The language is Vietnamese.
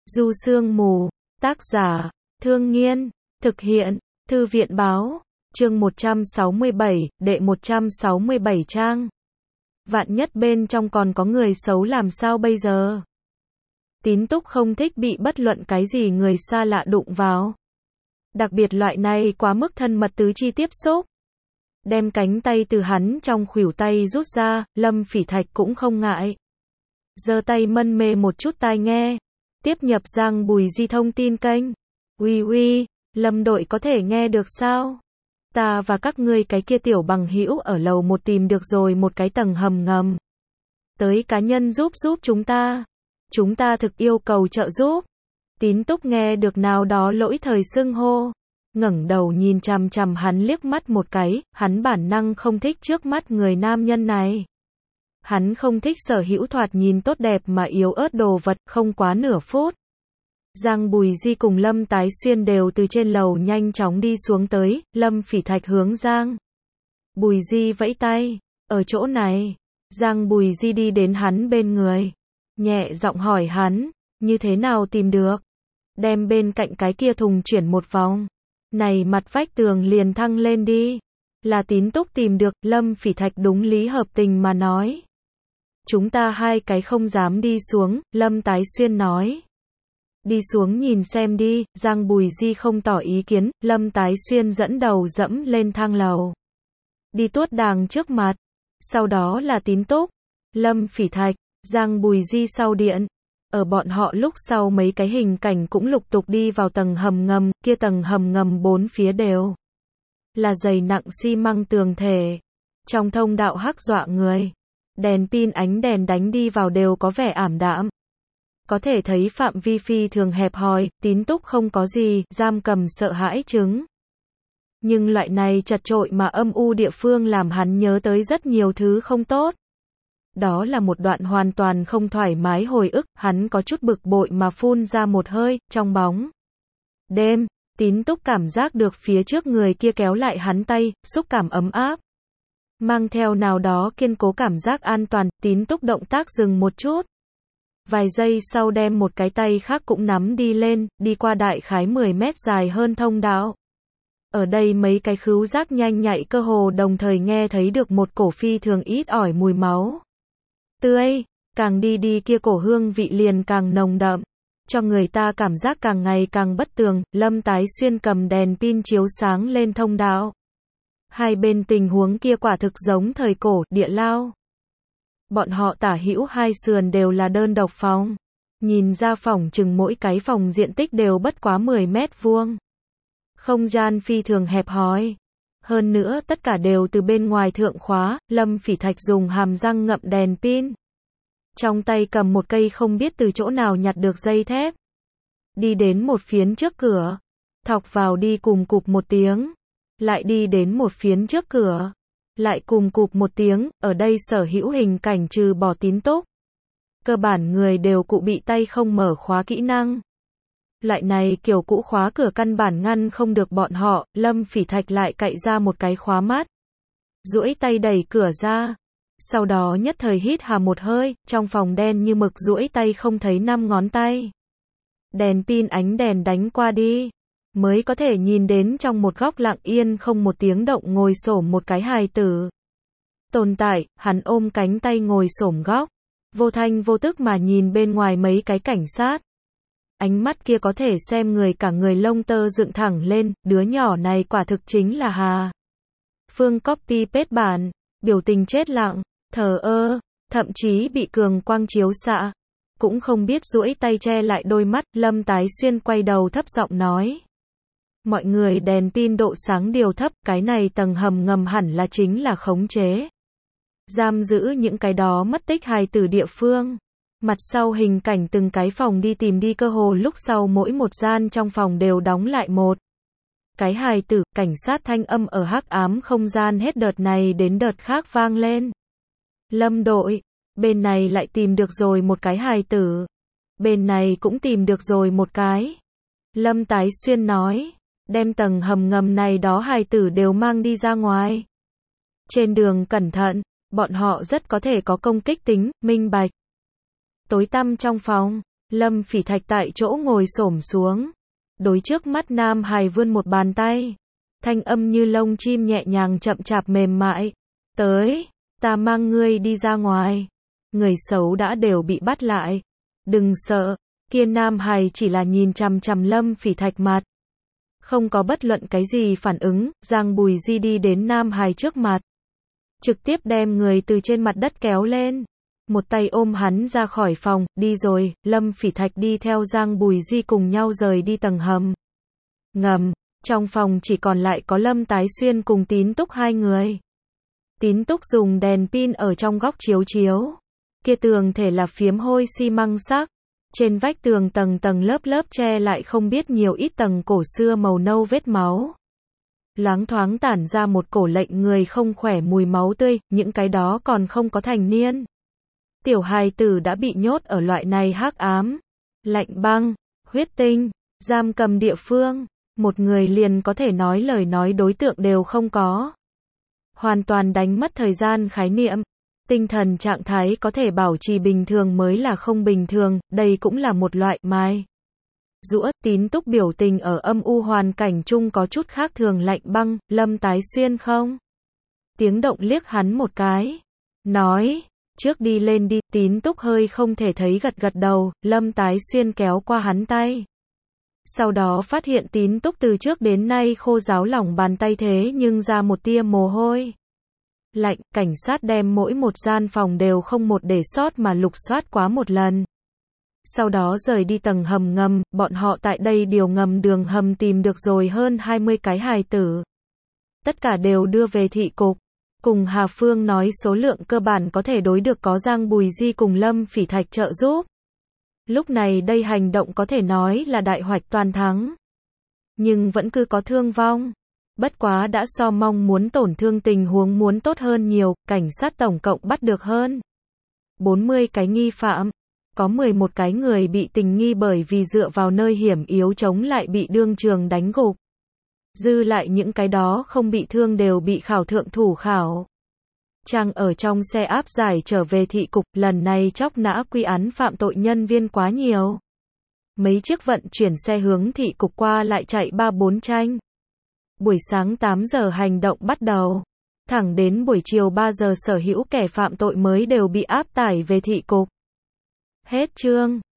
Du Sương Mù, tác giả, Thương Nghiên, thực hiện, Thư viện Báo, chương 167, đệ 167 trang. Vạn nhất bên trong còn có người xấu làm sao bây giờ? Tín Túc không thích bị bất luận cái gì người xa lạ đụng vào. Đặc biệt loại này quá mức thân mật tứ chi tiếp xúc. Đem cánh tay từ hắn trong khuỷu tay rút ra, Lâm Phỉ Thạch cũng không ngại. Giơ tay mân mê một chút tai nghe. Tiếp nhập Giang Bùi Di thông tin kênh. Uy, Lâm đội có thể nghe được sao? Ta và các ngươi cái kia tiểu bằng hữu ở lầu 1 tìm được rồi một cái tầng hầm ngầm. Tới cá nhân giúp chúng ta. Chúng ta thực yêu cầu trợ giúp. Tín Túc nghe được nào đó lỗi thời xưng hô. Ngẩng đầu nhìn chằm chằm hắn liếc mắt một cái, hắn bản năng không thích trước mắt người nam nhân này. Hắn không thích sở hữu thoạt nhìn tốt đẹp mà yếu ớt đồ vật, không quá nửa phút. Giang Bùi Di cùng Lâm Tái Xuyên đều từ trên lầu nhanh chóng đi xuống tới, Lâm Phỉ Thạch hướng Giang Bùi Di vẫy tay, ở chỗ này. Giang Bùi Di đi đến hắn bên người, nhẹ giọng hỏi hắn, như thế nào tìm được? Đem bên cạnh cái kia thùng chuyển một vòng. Này mặt vách tường liền thăng lên đi. Là Tín Túc tìm được, Lâm Phỉ Thạch đúng lý hợp tình mà nói. Chúng ta hai cái không dám đi xuống, Lâm Tái Xuyên nói. Đi xuống nhìn xem đi, Giang Bùi Di không tỏ ý kiến, Lâm Tái Xuyên dẫn đầu dẫm lên thang lầu. Đi tuốt đàng trước mặt, sau đó là Tín Túc, Lâm Phỉ Thạch, Giang Bùi Di sau điện. Ở bọn họ lúc sau mấy cái hình cảnh cũng lục tục đi vào tầng hầm ngầm, kia tầng hầm ngầm bốn phía đều là dày nặng xi măng tường thể. Trong thông đạo hắc dọa người. Đèn pin ánh đèn đánh đi vào đều có vẻ ảm đạm. Có thể thấy phạm vi phi thường hẹp hòi, Tín Túc không có gì, giam cầm sợ hãi chứng. Nhưng loại này chật chội mà âm u địa phương làm hắn nhớ tới rất nhiều thứ không tốt. Đó là một đoạn hoàn toàn không thoải mái hồi ức, hắn có chút bực bội mà phun ra một hơi, trong bóng đêm, Tín Túc cảm giác được phía trước người kia kéo lại hắn tay, xúc cảm ấm áp. Mang theo nào đó kiên cố cảm giác an toàn, Tín Túc động tác dừng một chút. Vài giây sau đem một cái tay khác cũng nắm đi lên, đi qua đại khái 10 mét dài hơn thông đạo. Ở đây mấy cái khứu giác nhanh nhạy cơ hồ đồng thời nghe thấy được một cổ phi thường ít ỏi mùi máu tươi, càng đi kia cổ hương vị liền càng nồng đậm, cho người ta cảm giác càng ngày càng bất tường. Lâm Tái Xuyên cầm đèn pin chiếu sáng lên thông đạo. Hai bên tình huống kia quả thực giống thời cổ, địa lao. Bọn họ tả hữu hai sườn đều là đơn độc phòng. Nhìn ra phòng chừng mỗi cái phòng diện tích đều bất quá 10 mét vuông. Không gian phi thường hẹp hòi. Hơn nữa tất cả đều từ bên ngoài thượng khóa, Lâm Phỉ Thạch dùng hàm răng ngậm đèn pin. Trong tay cầm một cây không biết từ chỗ nào nhặt được dây thép. Đi đến một phiến trước cửa. Thọc vào đi cùng cụp một tiếng. Lại đi đến một phiến trước cửa. Lại cùng cụp một tiếng, ở đây sở hữu hình cảnh trừ bỏ Tín Túc. Cơ bản người đều cụ bị tay không mở khóa kỹ năng. Loại này kiểu cũ khóa cửa căn bản ngăn không được bọn họ, Lâm Phỉ Thạch lại cạy ra một cái khóa mát. Duỗi tay đẩy cửa ra. Sau đó nhất thời hít hà một hơi, trong phòng đen như mực duỗi tay không thấy 5 ngón tay. Đèn pin ánh đèn đánh qua đi. Mới có thể nhìn đến trong một góc lặng yên không một tiếng động ngồi xổm một cái hài tử. Tồn tại, hắn ôm cánh tay ngồi xổm góc. Vô thanh vô tức mà nhìn bên ngoài mấy cái cảnh sát. Ánh mắt kia có thể xem người cả người lông tơ dựng thẳng lên, đứa nhỏ này quả thực chính là Hà Phương copy paste bản, biểu tình chết lặng, thờ ơ, thậm chí bị cường quang chiếu xạ. Cũng không biết duỗi tay che lại đôi mắt, Lâm Tái Xuyên quay đầu thấp giọng nói. Mọi người đèn pin độ sáng điều thấp, cái này tầng hầm ngầm hẳn là chính là khống chế. Giam giữ những cái đó mất tích hài tử địa phương. Mặt sau hình cảnh từng cái phòng đi tìm đi cơ hồ lúc sau mỗi một gian trong phòng đều đóng lại một cái hài tử, cảnh sát thanh âm ở hắc ám không gian hết đợt này đến đợt khác vang lên. Lâm đội, bên này lại tìm được rồi một cái hài tử. Bên này cũng tìm được rồi một cái. Lâm Tái Xuyên nói, đem tầng hầm ngầm này đó hài tử đều mang đi ra ngoài. Trên đường cẩn thận, bọn họ rất có thể có công kích tính, minh bạch. Tối tăm trong phòng, Lâm Phỉ Thạch tại chỗ ngồi xổm xuống, đối trước mắt nam hài vươn một bàn tay, thanh âm như lông chim nhẹ nhàng chậm chạp mềm mại, tới, ta mang ngươi đi ra ngoài, người xấu đã đều bị bắt lại, đừng sợ, kia nam hài chỉ là nhìn chằm chằm Lâm Phỉ Thạch mặt, không có bất luận cái gì phản ứng, Giang Bùi Di đi đến nam hài trước mặt, trực tiếp đem người từ trên mặt đất kéo lên, một tay ôm hắn ra khỏi phòng, đi rồi, Lâm Phỉ Thạch đi theo Giang Bùi Di cùng nhau rời đi tầng hầm. Ngầm, trong phòng chỉ còn lại có Lâm Tái Xuyên cùng Tín Túc hai người. Tín Túc dùng đèn pin ở trong góc chiếu chiếu. Kia tường thể là phiếm hôi xi măng sắc. Trên vách tường tầng tầng lớp lớp che lại không biết nhiều ít tầng cổ xưa màu nâu vết máu. Loáng thoáng tản ra một cổ lệnh người không khỏe mùi máu tươi, những cái đó còn không có thành niên. Tiểu hài tử đã bị nhốt ở loại này hắc ám, lạnh băng, huyết tinh, giam cầm địa phương, một người liền có thể nói lời nói đối tượng đều không có. Hoàn toàn đánh mất thời gian khái niệm, tinh thần trạng thái có thể bảo trì bình thường mới là không bình thường, đây cũng là một loại mai. Rũa, Tín Túc biểu tình ở âm u hoàn cảnh chung có chút khác thường lạnh băng, Lâm Tái Xuyên không? Tiếng động liếc hắn một cái, nói, trước đi lên đi, Tín Túc hơi không thể thấy gật gật đầu, Lâm Tái Xuyên kéo qua hắn tay. Sau đó phát hiện Tín Túc từ trước đến nay khô ráo lỏng bàn tay thế nhưng ra một tia mồ hôi. Lạnh, cảnh sát đem mỗi một gian phòng đều không một để sót mà lục soát quá một lần. Sau đó rời đi tầng hầm ngầm, bọn họ tại đây điều ngầm đường hầm tìm được rồi hơn 20 cái hài tử. Tất cả đều đưa về thị cục. Cùng Hà Phương nói số lượng cơ bản có thể đối được có Giang Bùi Di cùng Lâm Phỉ Thạch trợ giúp. Lúc này đây hành động có thể nói là đại hoạch toàn thắng. Nhưng vẫn cứ có thương vong. Bất quá đã so mong muốn tổn thương tình huống muốn tốt hơn nhiều, cảnh sát tổng cộng bắt được hơn 40 cái nghi phạm. Có 11 cái người bị tình nghi bởi vì dựa vào nơi hiểm yếu chống lại bị đương trường đánh gục. Dư lại những cái đó không bị thương đều bị khảo thượng thủ khảo. Trang ở trong xe áp giải trở về thị cục, lần này chóc nã quy án phạm tội nhân viên quá nhiều. Mấy chiếc vận chuyển xe hướng thị cục qua lại chạy 3-4 tranh. Buổi sáng 8 giờ hành động bắt đầu. Thẳng đến buổi chiều 3 giờ sở hữu kẻ phạm tội mới đều bị áp tải về thị cục. Hết chương.